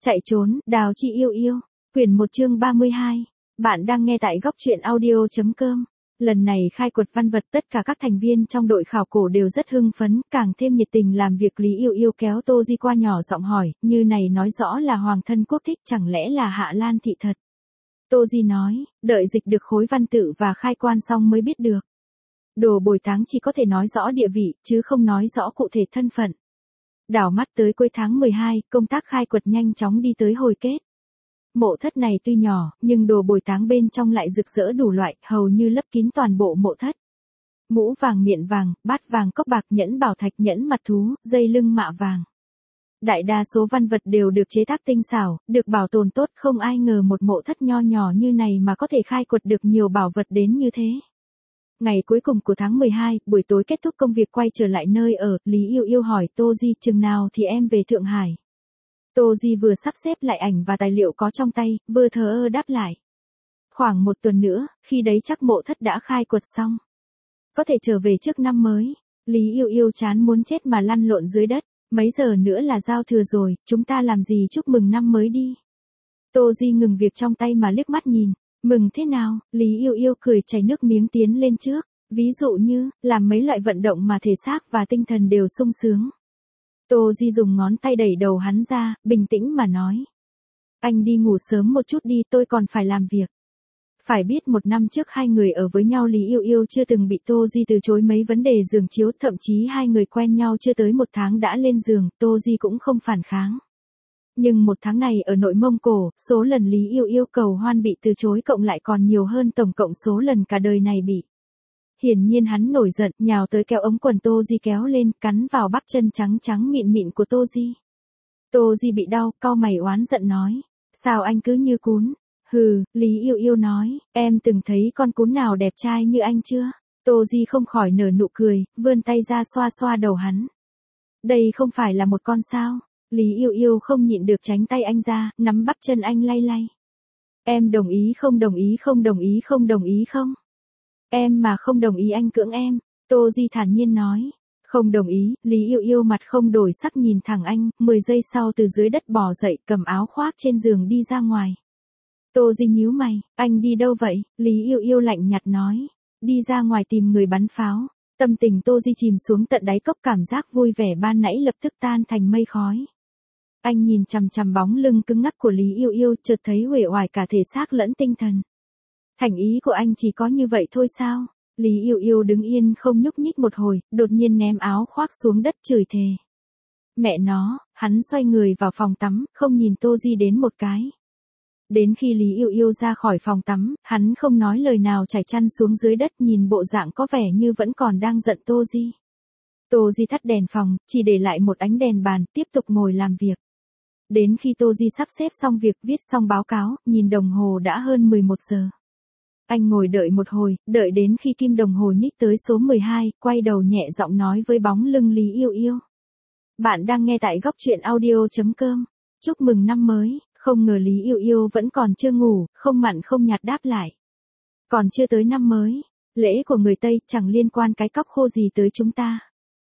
Chạy trốn, Đào Chi yêu yêu. Quyển 1 chương 32. Bạn đang nghe tại góc truyện audio.com. Lần này khai quật văn vật, tất cả các thành viên trong đội khảo cổ đều rất hưng phấn, càng thêm nhiệt tình làm việc. Lý Yêu Yêu kéo Tô Di qua nhỏ giọng hỏi, như này nói rõ là hoàng thân quốc thích, chẳng lẽ là Hạ Lan thị thật? Tô Di nói, đợi dịch được khối văn tự và khai quan xong mới biết được. Đồ bồi táng chỉ có thể nói rõ địa vị, chứ không nói rõ cụ thể thân phận. Đảo mắt tới cuối tháng 12, công tác khai quật nhanh chóng đi tới hồi kết. Mộ thất này tuy nhỏ, nhưng đồ bồi táng bên trong lại rực rỡ đủ loại, hầu như lấp kín toàn bộ mộ thất. Mũ vàng, miện vàng, bát vàng, cốc bạc, nhẫn bảo thạch, nhẫn mặt thú, dây lưng mạ vàng. Đại đa số văn vật đều được chế tác tinh xảo, được bảo tồn tốt, không ai ngờ một mộ thất nho nhỏ như này mà có thể khai quật được nhiều bảo vật đến như thế. Ngày cuối cùng của tháng 12, buổi tối kết thúc công việc quay trở lại nơi ở, Lý Yêu Yêu hỏi Tô Di chừng nào thì em về Thượng Hải. Tô Di vừa sắp xếp lại ảnh và tài liệu có trong tay, vừa thờ ơ đáp lại. Khoảng 1 tuần nữa, khi đấy chắc mộ thất đã khai quật xong. Có thể trở về trước năm mới. Lý Yêu Yêu chán muốn chết mà lăn lộn dưới đất. Mấy giờ nữa là giao thừa rồi, chúng ta làm gì chúc mừng năm mới đi. Tô Di ngừng việc trong tay mà liếc mắt nhìn. Mừng thế nào? Lý Yêu Yêu cười chảy nước miếng tiến lên trước. Ví dụ như, làm mấy loại vận động mà thể xác và tinh thần đều sung sướng. Tô Di dùng ngón tay đẩy đầu hắn ra, bình tĩnh mà nói. Anh đi ngủ sớm một chút đi, tôi còn phải làm việc. Phải biết 1 năm trước hai người ở với nhau, Lý Yêu Yêu chưa từng bị Tô Di từ chối mấy vấn đề giường chiếu, thậm chí hai người quen nhau chưa tới 1 tháng đã lên giường, Tô Di cũng không phản kháng. Nhưng 1 tháng này ở nội Mông Cổ, số lần Lý Yêu Yêu cầu hoan bị từ chối cộng lại còn nhiều hơn tổng cộng số lần cả đời này bị. Hiển nhiên hắn nổi giận, nhào tới kéo ống quần Tô Di kéo lên, cắn vào bắp chân trắng trắng mịn mịn của Tô Di. Tô Di bị đau, cau mày oán giận nói. Sao anh cứ như cún? Hừ, Lý Yêu Yêu nói, em từng thấy con cún nào đẹp trai như anh chưa? Tô Di không khỏi nở nụ cười, vươn tay ra xoa xoa đầu hắn. Đây không phải là một con sao? Lý Yêu Yêu không nhịn được tránh tay anh ra, nắm bắp chân anh lay lay. Em đồng ý không đồng ý không đồng ý không đồng ý không? Em mà không đồng ý anh cưỡng em, Tô Di thản nhiên nói. Không đồng ý, Lý Yêu Yêu mặt không đổi sắc nhìn thẳng anh, 10 giây sau từ dưới đất bò dậy, cầm áo khoác trên giường đi ra ngoài. Tô Di nhíu mày, anh đi đâu vậy? Lý Yêu Yêu lạnh nhạt nói. Đi ra ngoài tìm người bắn pháo. Tâm tình Tô Di chìm xuống tận đáy cốc, cảm giác vui vẻ ban nãy lập tức tan thành mây khói. Anh nhìn chằm chằm bóng lưng cứng ngắc của Lý Yêu Yêu, chợt thấy uể oải cả thể xác lẫn tinh thần. Thành ý của anh chỉ có như vậy thôi sao? Lý Yêu Yêu đứng yên không nhúc nhích một hồi, đột nhiên ném áo khoác xuống đất chửi thề. Mẹ nó, hắn xoay người vào phòng tắm, không nhìn Tô Di đến một cái. Đến khi Lý Yêu Yêu ra khỏi phòng tắm, hắn không nói lời nào trải chăn xuống dưới đất, nhìn bộ dạng có vẻ như vẫn còn đang giận Tô Di. Tô Di tắt đèn phòng, chỉ để lại một ánh đèn bàn, tiếp tục ngồi làm việc. Đến khi Tô Di sắp xếp xong việc, viết xong báo cáo, nhìn đồng hồ đã hơn 11 giờ. Anh ngồi đợi một hồi, đợi đến khi kim đồng hồ nhích tới số 12, quay đầu nhẹ giọng nói với bóng lưng Lý Yêu Yêu. Bạn đang nghe tại góc truyện audio.com. Chúc mừng năm mới. Không ngờ Lý Yêu Yêu vẫn còn chưa ngủ, không mặn không nhạt đáp lại. Còn chưa tới năm mới, lễ của người Tây chẳng liên quan cái cóc khô gì tới chúng ta.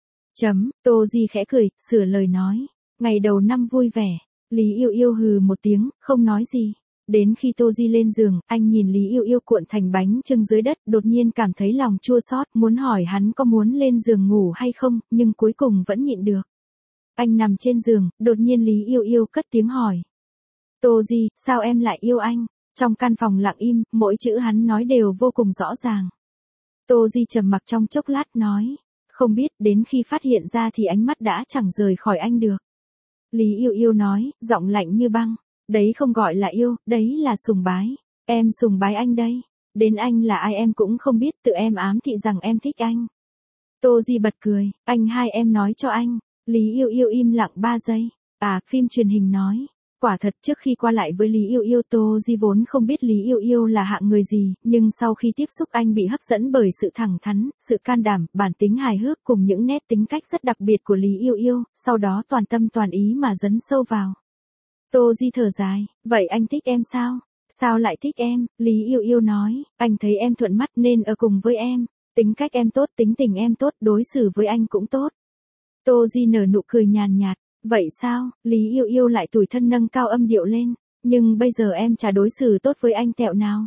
Tô Di khẽ cười, sửa lời nói. Ngày đầu năm vui vẻ. Lý Yêu Yêu hừ một tiếng, không nói gì. Đến khi Tô Di lên giường, anh nhìn Lý Yêu Yêu cuộn thành bánh chưng dưới đất, đột nhiên cảm thấy lòng chua xót, muốn hỏi hắn có muốn lên giường ngủ hay không, nhưng cuối cùng vẫn nhịn được. Anh nằm trên giường, đột nhiên Lý Yêu Yêu cất tiếng hỏi. Tô Di, sao em lại yêu anh? Trong căn phòng lặng im, mỗi chữ hắn nói đều vô cùng rõ ràng. Tô Di trầm mặc trong chốc lát nói. Không biết, đến khi phát hiện ra thì ánh mắt đã chẳng rời khỏi anh được. Lý Yêu Yêu nói, giọng lạnh như băng. Đấy không gọi là yêu, đấy là sùng bái. Em sùng bái anh đây. Đến anh là ai em cũng không biết, tự em ám thị rằng em thích anh. Tô Di bật cười, anh hai em nói cho anh. Lý Yêu Yêu im lặng 3 giây. À, phim truyền hình nói. Quả thật trước khi qua lại với Lý Yêu Yêu, Tô Di vốn không biết Lý Yêu Yêu là hạng người gì, nhưng sau khi tiếp xúc anh bị hấp dẫn bởi sự thẳng thắn, sự can đảm, bản tính hài hước cùng những nét tính cách rất đặc biệt của Lý Yêu Yêu, sau đó toàn tâm toàn ý mà dấn sâu vào. Tô Di thở dài, vậy anh thích em sao? Sao lại thích em? Lý Yêu Yêu nói, anh thấy em thuận mắt nên ở cùng với em, tính cách em tốt, tính tình em tốt, đối xử với anh cũng tốt. Tô Di nở nụ cười nhàn nhạt. Vậy sao? Lý Yêu Yêu lại tủi thân nâng cao âm điệu lên. Nhưng bây giờ em chả đối xử tốt với anh tẹo nào.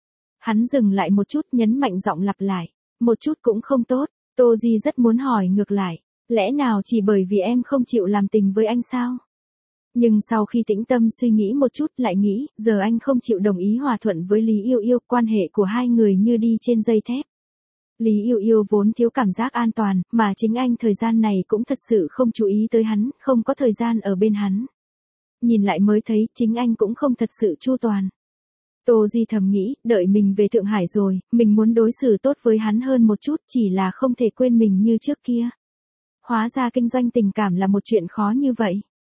Hắn dừng lại một chút nhấn mạnh giọng lặp lại. Một chút cũng không tốt. Tô Di rất muốn hỏi ngược lại. Lẽ nào chỉ bởi vì em không chịu làm tình với anh sao? Nhưng sau khi tĩnh tâm suy nghĩ một chút lại nghĩ, giờ anh không chịu đồng ý hòa thuận với Lý Yêu Yêu, quan hệ của hai người như đi trên dây thép. Lý Yêu Yêu vốn thiếu cảm giác an toàn, mà chính anh thời gian này cũng thật sự không chú ý tới hắn, không có thời gian ở bên hắn. Nhìn lại mới thấy, chính anh cũng không thật sự chu toàn. Tô Di thầm nghĩ, đợi mình về Thượng Hải rồi, mình muốn đối xử tốt với hắn hơn một chút, chỉ là không thể quên mình như trước kia. Hóa ra kinh doanh tình cảm là một chuyện khó như vậy.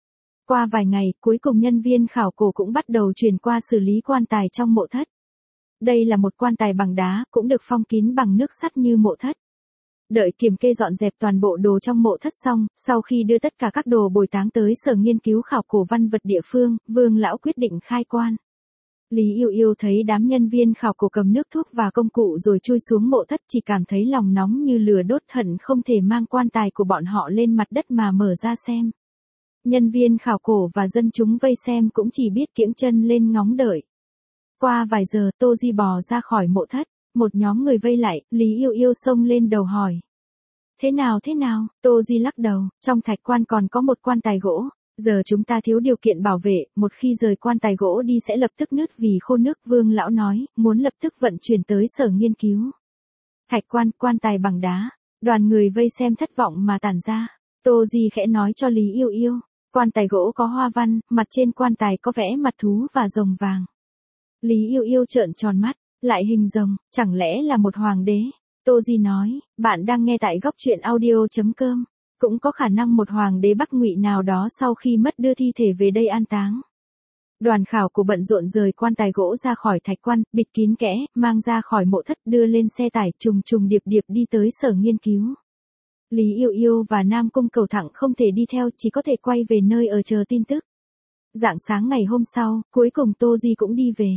Qua vài ngày, cuối cùng nhân viên khảo cổ cũng bắt đầu chuyển qua xử lý quan tài trong mộ thất. Đây là một quan tài bằng đá, cũng được phong kín bằng nước sắt như mộ thất. Đợi kiểm kê dọn dẹp toàn bộ đồ trong mộ thất xong, sau khi đưa tất cả các đồ bồi táng tới Sở Nghiên cứu Khảo cổ Văn vật địa phương, Vương lão quyết định khai quan. Lý Yêu Yêu thấy đám nhân viên khảo cổ cầm nước thuốc và công cụ rồi chui xuống mộ thất, chỉ cảm thấy lòng nóng như lửa đốt, hận không thể mang quan tài của bọn họ lên mặt đất mà mở ra xem. Nhân viên khảo cổ và dân chúng vây xem cũng chỉ biết kiễng chân lên ngóng đợi. Qua vài giờ, Tô Di bò ra khỏi mộ thất, một nhóm người vây lại, Lý Yêu Yêu xông lên đầu hỏi. Thế nào? Tô Di lắc đầu, trong thạch quan còn có một quan tài gỗ, giờ chúng ta thiếu điều kiện bảo vệ, một khi rời quan tài gỗ đi sẽ lập tức nứt vì khô nước, Vương lão nói, muốn lập tức vận chuyển tới Sở Nghiên cứu. Thạch quan, quan tài bằng đá, đoàn người vây xem thất vọng mà tản ra. Tô Di khẽ nói cho Lý Yêu Yêu, quan tài gỗ có hoa văn, mặt trên quan tài có vẽ mặt thú và rồng vàng. Lý Yêu Yêu trợn tròn mắt, lại hình rồng, chẳng lẽ là một hoàng đế? Tô Di nói, bạn đang nghe tại góc truyện audio.com. Cũng có khả năng một hoàng đế Bắc Ngụy nào đó sau khi mất đưa thi thể về đây an táng. Đoàn khảo cổ bận rộn rời quan tài gỗ ra khỏi thạch quan, bịt kín kẽ, mang ra khỏi mộ thất, đưa lên xe tải, trùng điệp đi tới Sở Nghiên cứu. Lý Yêu Yêu và Nam Cung Cầu Thẳng không thể đi theo, chỉ có thể quay về nơi ở chờ tin tức. Rạng sáng ngày hôm sau, cuối cùng Tô Di cũng đi về.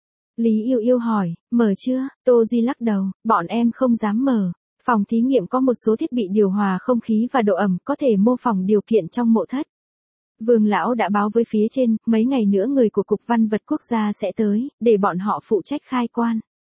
Lý Yêu Yêu hỏi, mở chưa? Tô Di lắc đầu, bọn em không dám mở. Phòng thí nghiệm có một số thiết bị điều hòa không khí và độ ẩm, có thể mô phỏng điều kiện trong mộ thất. Vương lão đã báo với phía trên, mấy ngày nữa người của Cục Văn vật Quốc gia sẽ tới, để bọn họ phụ trách khai quan.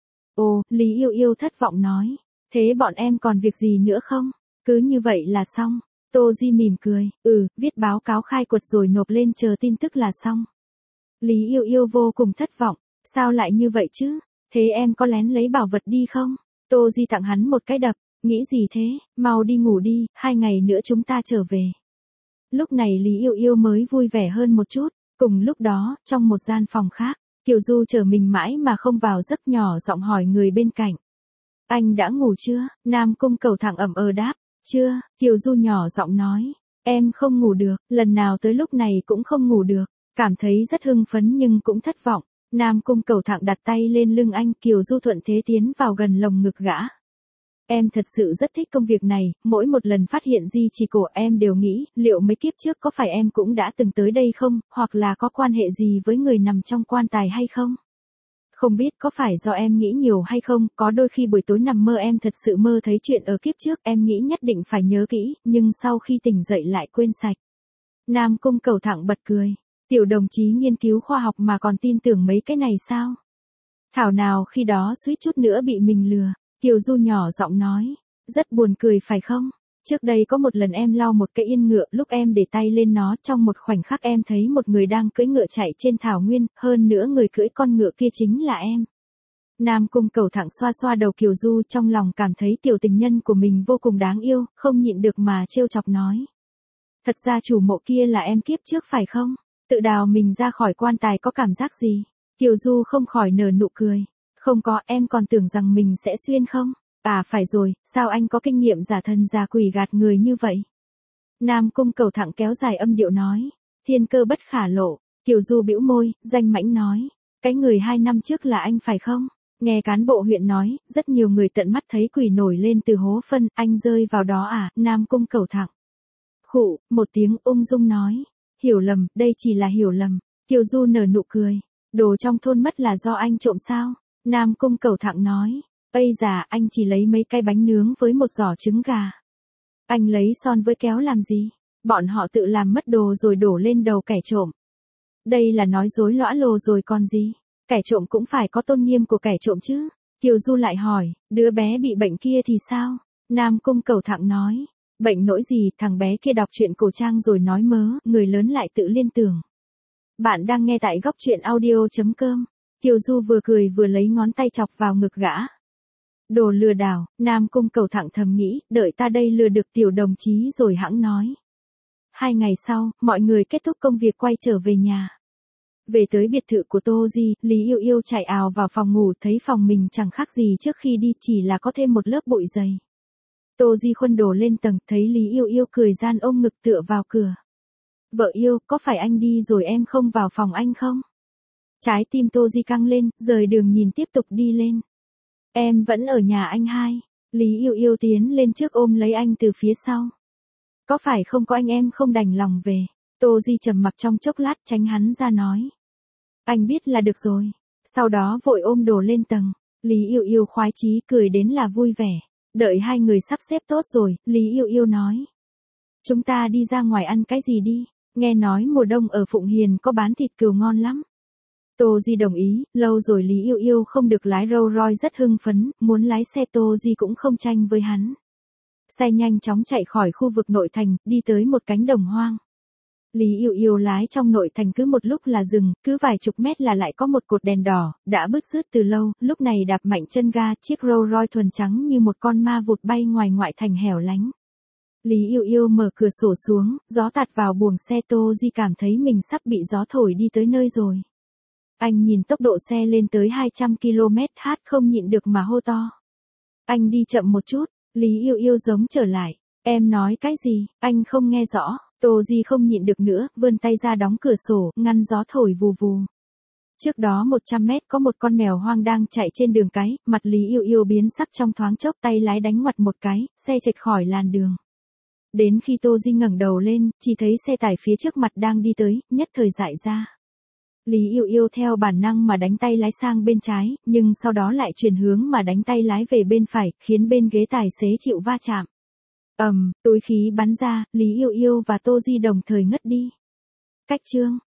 Ồ, Lý Yêu Yêu thất vọng nói, thế bọn em còn việc gì nữa không? Cứ như vậy là xong. Tô Di mỉm cười, viết báo cáo khai quật rồi nộp lên chờ tin tức là xong. Lý Yêu Yêu vô cùng thất vọng, sao lại như vậy chứ? Thế em có lén lấy bảo vật đi không? Tô Di tặng hắn một cái đập, nghĩ gì thế, mau đi ngủ đi, 2 ngày nữa chúng ta trở về. Lúc này Lý Yêu Yêu mới vui vẻ hơn một chút, cùng lúc đó, trong một gian phòng khác, Kiều Du chờ mình mãi mà không vào giấc, nhỏ giọng hỏi người bên cạnh. Anh đã ngủ chưa? Nam Cung Cầu Thẳng ậm đáp, chưa, Kiều Du nhỏ giọng nói, em không ngủ được, lần nào tới lúc này cũng không ngủ được, cảm thấy rất hưng phấn nhưng cũng thất vọng. Nam Cung Cầu Thẳng đặt tay lên lưng anh, Kiều Du thuận thế tiến vào gần lồng ngực gã. Em thật sự rất thích công việc này, mỗi một lần phát hiện di chỉ cổ em đều nghĩ, liệu mấy kiếp trước có phải em cũng đã từng tới đây không, hoặc là có quan hệ gì với người nằm trong quan tài hay không? Không biết có phải do em nghĩ nhiều hay không, có đôi khi buổi tối nằm mơ em thật sự mơ thấy chuyện ở kiếp trước, em nghĩ nhất định phải nhớ kỹ, nhưng sau khi tỉnh dậy lại quên sạch. Nam Cung Cầu Thẳng bật cười. Tiểu đồng chí nghiên cứu khoa học mà còn tin tưởng mấy cái này sao? Thảo nào khi đó suýt chút nữa bị mình lừa. Kiều Du nhỏ giọng nói, rất buồn cười phải không? Trước đây có một lần em lau một cái yên ngựa, lúc em để tay lên nó, trong một khoảnh khắc em thấy một người đang cưỡi ngựa chạy trên thảo nguyên, hơn nữa người cưỡi con ngựa kia chính là em. Nam Cung Cầu Thẳng xoa xoa đầu Kiều Du, trong lòng cảm thấy tiểu tình nhân của mình vô cùng đáng yêu, không nhịn được mà trêu chọc nói. Thật ra chủ mộ kia là em kiếp trước phải không? Tự đào mình ra khỏi quan tài có cảm giác gì? Kiều Du không khỏi nở nụ cười. Không có, em còn tưởng rằng mình sẽ xuyên không? À phải rồi, sao anh có kinh nghiệm giả thần giả quỷ gạt người như vậy? Nam Cung Cầu Thẳng kéo dài âm điệu nói. Thiên cơ bất khả lộ. Kiều Du bĩu môi, danh mãnh nói. Cái người 2 năm trước là anh phải không? Nghe cán bộ huyện nói, rất nhiều người tận mắt thấy quỷ nổi lên từ hố phân, anh rơi vào đó à? Nam Cung Cầu Thẳng. Khụ, một tiếng ung dung nói. Hiểu lầm, đây chỉ là hiểu lầm. Kiều Du nở nụ cười. Đồ trong thôn mất là do anh trộm sao? Nam Cung Cầu Thẳng nói. Ây già, anh chỉ lấy mấy cái bánh nướng với một giỏ trứng gà. Anh lấy son với kéo làm gì? Bọn họ tự làm mất đồ rồi đổ lên đầu kẻ trộm. Đây là nói dối lõa lồ rồi còn gì. Kẻ trộm cũng phải có tôn nghiêm của kẻ trộm chứ. Kiều Du lại hỏi, đứa bé bị bệnh kia thì sao? Nam Cung Cẩu Thẳng nói, bệnh nỗi gì, thằng bé kia đọc truyện cổ trang rồi nói mớ, người lớn lại tự liên tưởng. Bạn đang nghe tại góc truyện audio.com. Kiều Du vừa cười vừa lấy ngón tay chọc vào ngực gã. Đồ lừa đảo, Nam Cung Cẩu Thẳng thầm nghĩ, đợi ta đây lừa được tiểu đồng chí rồi hẵng nói. 2 ngày sau, mọi người kết thúc công việc quay trở về nhà. Về tới biệt thự của Tô Di, Lý Yêu Yêu chạy ào vào phòng ngủ, thấy phòng mình chẳng khác gì trước khi đi, chỉ là có thêm một lớp bụi dày. Tô Di khuân đồ lên tầng, thấy Lý Yêu Yêu cười gian ôm ngực tựa vào cửa. Vợ yêu, có phải anh đi rồi em không vào phòng anh không? Trái tim Tô Di căng lên, rời đường nhìn tiếp tục đi lên. Em vẫn ở nhà anh hai. Lý Yêu Yêu tiến lên trước ôm lấy anh từ phía sau. Có phải không có anh em không đành lòng về? Tô Di trầm mặc trong chốc lát tránh hắn ra nói. Anh biết là được rồi. Sau đó vội ôm đồ lên tầng. Lý Yêu Yêu khoái chí cười đến là vui vẻ. Đợi hai người sắp xếp tốt rồi, Lý Yêu Yêu nói. Chúng ta đi ra ngoài ăn cái gì đi? Nghe nói mùa đông ở Phụng Hiền có bán thịt cừu ngon lắm. Tô Di đồng ý, lâu rồi Lý Yêu Yêu không được lái Rolls Royce rất hưng phấn, muốn lái xe Tô Di cũng không tranh với hắn. Xe nhanh chóng chạy khỏi khu vực nội thành, đi tới một cánh đồng hoang. Lý Yêu Yêu lái trong nội thành cứ một lúc là dừng, cứ vài chục mét là lại có một cột đèn đỏ, đã bứt rứt từ lâu, lúc này đạp mạnh chân ga, chiếc Rolls Royce thuần trắng như một con ma vụt bay ngoài ngoại thành hẻo lánh. Lý Yêu Yêu mở cửa sổ xuống, gió tạt vào buồng xe, Tô Di cảm thấy mình sắp bị gió thổi đi tới nơi rồi. Anh nhìn tốc độ xe lên tới 200 km/h không nhịn được mà hô to. Anh đi chậm một chút, Lý Yêu Yêu giống trở lại. Em nói cái gì, anh không nghe rõ. Tô Di không nhịn được nữa, vươn tay ra đóng cửa sổ, ngăn gió thổi vù vù. Trước đó 100 mét có một con mèo hoang đang chạy trên đường cái, mặt Lý Yêu Yêu biến sắc trong thoáng chốc, tay lái đánh ngoặt một cái, xe chệch khỏi làn đường. Đến khi Tô Di ngẩng đầu lên, chỉ thấy xe tải phía trước mặt đang đi tới, nhất thời dại ra. Lý Yêu Yêu theo bản năng mà đánh tay lái sang bên trái, nhưng sau đó lại chuyển hướng mà đánh tay lái về bên phải, khiến bên ghế tài xế chịu va chạm. Túi khí bắn ra, Lý Yêu Yêu và Tô Di đồng thời ngất đi. Cách chương